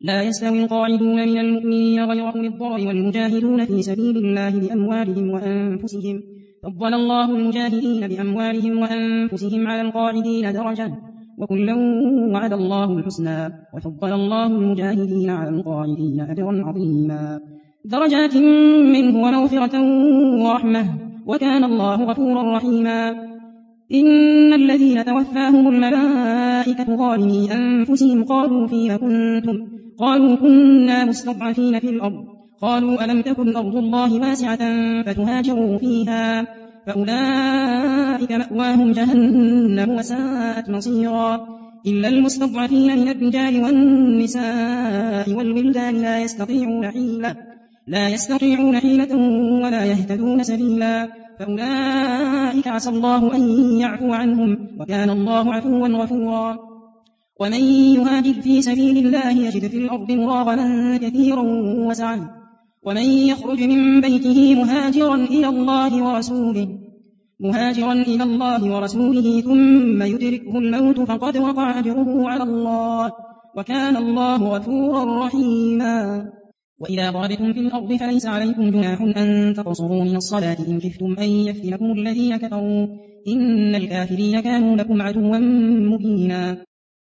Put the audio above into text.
لا يستوي القاعدون من المؤمنين غير أولي الضرر والمجاهدون في سبيل الله بأموالهم وأنفسهم فضل الله المجاهدين بأموالهم وأنفسهم على القاعدين درجة وكلا وعد الله الحسنى وفضل الله المجاهدين على القاعدين أجرا عظيما درجات منه ومغفرة ورحمة وكان الله غفورا رحيما إن الذين توفاهم الملائكة ظالمي أنفسهم قالوا فيما كنتم قالوا كنا مستضعفين في الأرض قالوا ألم تكن أرض الله واسعة فتهاجروا فيها فأولئك مأواهم جهنم وساءت مصيرا إلا المستضعفين من الرجال والنساء والولدان لا يستطيعون حيلة ولا يهتدون سبيلا فأولئك عسى الله أن يعفو عنهم وكان الله عفوا غفورا ومن يهاجر في سبيل الله يجد في الأرض مراغما كثيرا وسعا ومن يخرج من بيته مهاجرا إلى الله ورسوله ثم يدركه الموت فقد وقع أجره على الله وكان الله غفورا رحيما وإذا ضربتم في الأرض فليس عليكم جناح أن تقصروا من الصلاة إن خفتم أن يفتنكم الذين كفروا إن الكافرين كانوا لكم عدوا مبينا